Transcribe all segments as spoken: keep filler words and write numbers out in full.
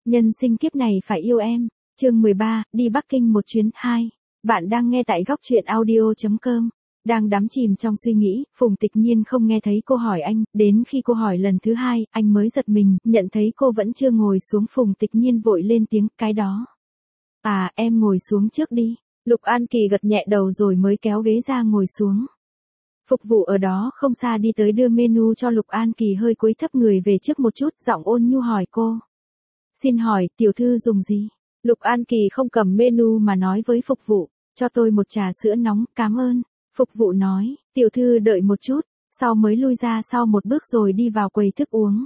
Nhân sinh kiếp này phải yêu em. Chương mười ba, đi Bắc Kinh một chuyến. Hai. Bạn đang nghe tại góc truyện audio chấm com. Đang đắm chìm trong suy nghĩ, Phùng Tịch Nhiên không nghe thấy cô hỏi anh, đến khi cô hỏi lần thứ hai, anh mới giật mình, nhận thấy cô vẫn chưa ngồi xuống. Phùng Tịch Nhiên vội lên tiếng, cái đó. À, em ngồi xuống trước đi. Lục An Kỳ gật nhẹ đầu rồi mới kéo ghế ra ngồi xuống. Phục vụ ở đó không xa đi tới đưa menu cho Lục An Kỳ, hơi cúi thấp người về trước một chút, giọng ôn nhu hỏi cô. Xin hỏi, tiểu thư dùng gì? Lục An Kỳ không cầm menu mà nói với phục vụ, cho tôi một trà sữa nóng, cảm ơn. Phục vụ nói, tiểu thư đợi một chút, sau mới lui ra sau một bước rồi đi vào quầy thức uống.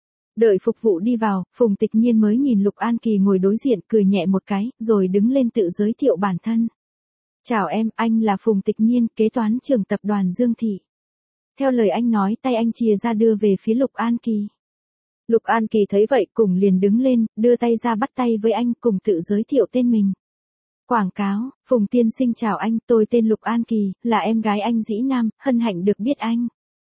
Đợi phục vụ đi vào, Phùng Tịch Nhiên mới nhìn Lục An Kỳ ngồi đối diện, cười nhẹ một cái, rồi đứng lên tự giới thiệu bản thân. Chào em, anh là Phùng Tịch Nhiên, kế toán trưởng tập đoàn Dương Thị. Theo lời anh nói, tay anh chìa ra đưa về phía Lục An Kỳ. Lục An Kỳ thấy vậy cùng liền đứng lên, đưa tay ra bắt tay với anh, cùng tự giới thiệu tên mình. Quảng cáo, Phùng tiên sinh chào anh, tôi tên Lục An Kỳ, là em gái anh Dĩ Nam, hân hạnh được biết anh.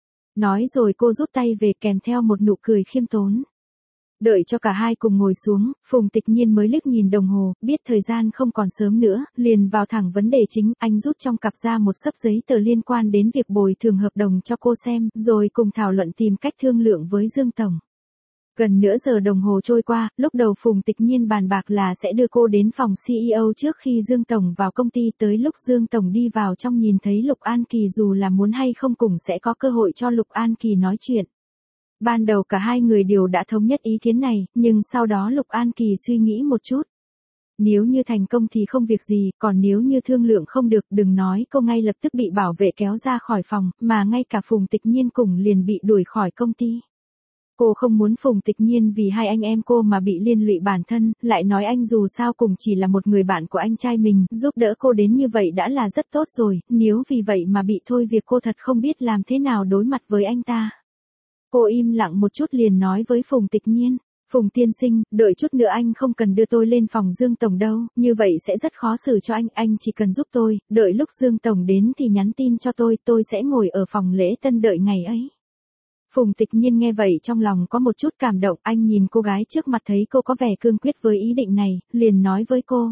Nói rồi cô rút tay về kèm theo một nụ cười khiêm tốn. Đợi cho cả hai cùng ngồi xuống, Phùng Tịch Nhiên mới liếc nhìn đồng hồ, biết thời gian không còn sớm nữa, liền vào thẳng vấn đề chính. Anh rút trong cặp ra một xấp giấy tờ liên quan đến việc bồi thường hợp đồng cho cô xem, rồi cùng thảo luận tìm cách thương lượng với Dương Tổng. Gần nửa giờ đồng hồ trôi qua, lúc đầu Phùng Tịch Nhiên bàn bạc là sẽ đưa cô đến phòng xê e ô trước khi Dương Tổng vào công ty. Tới lúc Dương Tổng đi vào trong nhìn thấy Lục An Kỳ, dù là muốn hay không cùng sẽ có cơ hội cho Lục An Kỳ nói chuyện. Ban đầu cả hai người đều đã thống nhất ý kiến này, nhưng sau đó Lục An Kỳ suy nghĩ một chút. Nếu như thành công thì không việc gì, còn nếu như thương lượng không được, đừng nói cô ngay lập tức bị bảo vệ kéo ra khỏi phòng, mà ngay cả Phùng Tịch Nhiên cùng liền bị đuổi khỏi công ty. Cô không muốn Phùng Tịch Nhiên vì hai anh em cô mà bị liên lụy bản thân, lại nói anh dù sao cùng chỉ là một người bạn của anh trai mình, giúp đỡ cô đến như vậy đã là rất tốt rồi, nếu vì vậy mà bị thôi việc cô thật không biết làm thế nào đối mặt với anh ta. Cô im lặng một chút liền nói với Phùng Tịch Nhiên, Phùng tiên sinh, đợi chút nữa anh không cần đưa tôi lên phòng Dương Tổng đâu, như vậy sẽ rất khó xử cho anh, anh chỉ cần giúp tôi, đợi lúc Dương Tổng đến thì nhắn tin cho tôi, tôi sẽ ngồi ở phòng lễ tân đợi ngày ấy. Phùng Tịch Nhiên nghe vậy trong lòng có một chút cảm động, anh nhìn cô gái trước mặt thấy cô có vẻ cương quyết với ý định này, liền nói với cô.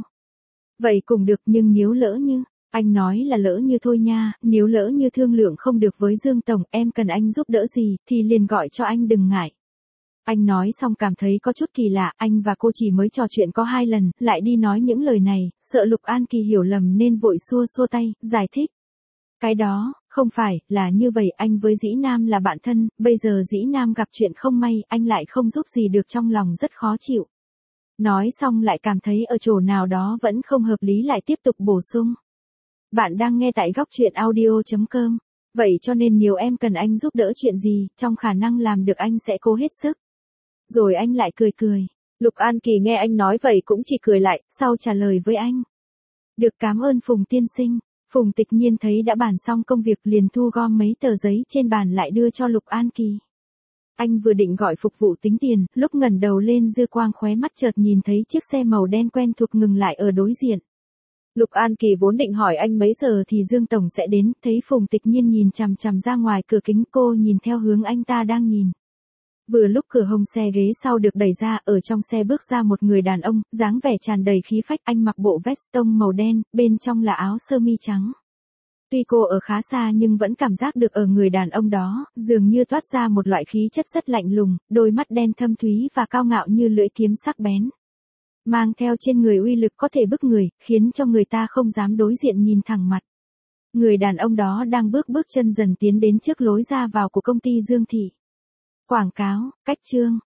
Vậy cũng được, nhưng nếu lỡ như, anh nói là lỡ như thôi nha, nếu lỡ như thương lượng không được với Dương Tổng, em cần anh giúp đỡ gì, thì liền gọi cho anh, đừng ngại. Anh nói xong cảm thấy có chút kỳ lạ, anh và cô chỉ mới trò chuyện có hai lần, lại đi nói những lời này, sợ Lục An Kỳ hiểu lầm nên vội xua xua tay, giải thích. Cái đó, không phải, là như vậy, anh với Dĩ Nam là bạn thân, bây giờ Dĩ Nam gặp chuyện không may, anh lại không giúp gì được, trong lòng rất khó chịu. Nói xong lại cảm thấy ở chỗ nào đó vẫn không hợp lý, lại tiếp tục bổ sung. Bạn đang nghe tại góc truyện audio chấm com. Vậy cho nên nếu em cần anh giúp đỡ chuyện gì, trong khả năng làm được anh sẽ cố hết sức. Rồi anh lại cười cười. Lục An Kỳ nghe anh nói vậy cũng chỉ cười lại, sau trả lời với anh. Được, cảm ơn Phùng tiên sinh. Phùng Tịch Nhiên thấy đã bàn xong công việc liền thu gom mấy tờ giấy trên bàn lại đưa cho Lục An Kỳ. Anh vừa định gọi phục vụ tính tiền, lúc ngẩng đầu lên dư quang khóe mắt chợt nhìn thấy chiếc xe màu đen quen thuộc ngừng lại ở đối diện. Lục An Kỳ vốn định hỏi anh mấy giờ thì Dương Tổng sẽ đến, thấy Phùng Tịch Nhiên nhìn chằm chằm ra ngoài cửa kính, cô nhìn theo hướng anh ta đang nhìn. Vừa lúc cửa hông xe ghế sau được đẩy ra, ở trong xe bước ra một người đàn ông, dáng vẻ tràn đầy khí phách, anh mặc bộ vest tông màu đen, bên trong là áo sơ mi trắng. Tuy cô ở khá xa nhưng vẫn cảm giác được ở người đàn ông đó, dường như toát ra một loại khí chất rất lạnh lùng, đôi mắt đen thâm thúy và cao ngạo như lưỡi kiếm sắc bén. Mang theo trên người uy lực có thể bức người, khiến cho người ta không dám đối diện nhìn thẳng mặt. Người đàn ông đó đang bước bước chân dần tiến đến trước lối ra vào của công ty Dương Thị. Quảng cáo, cách chương.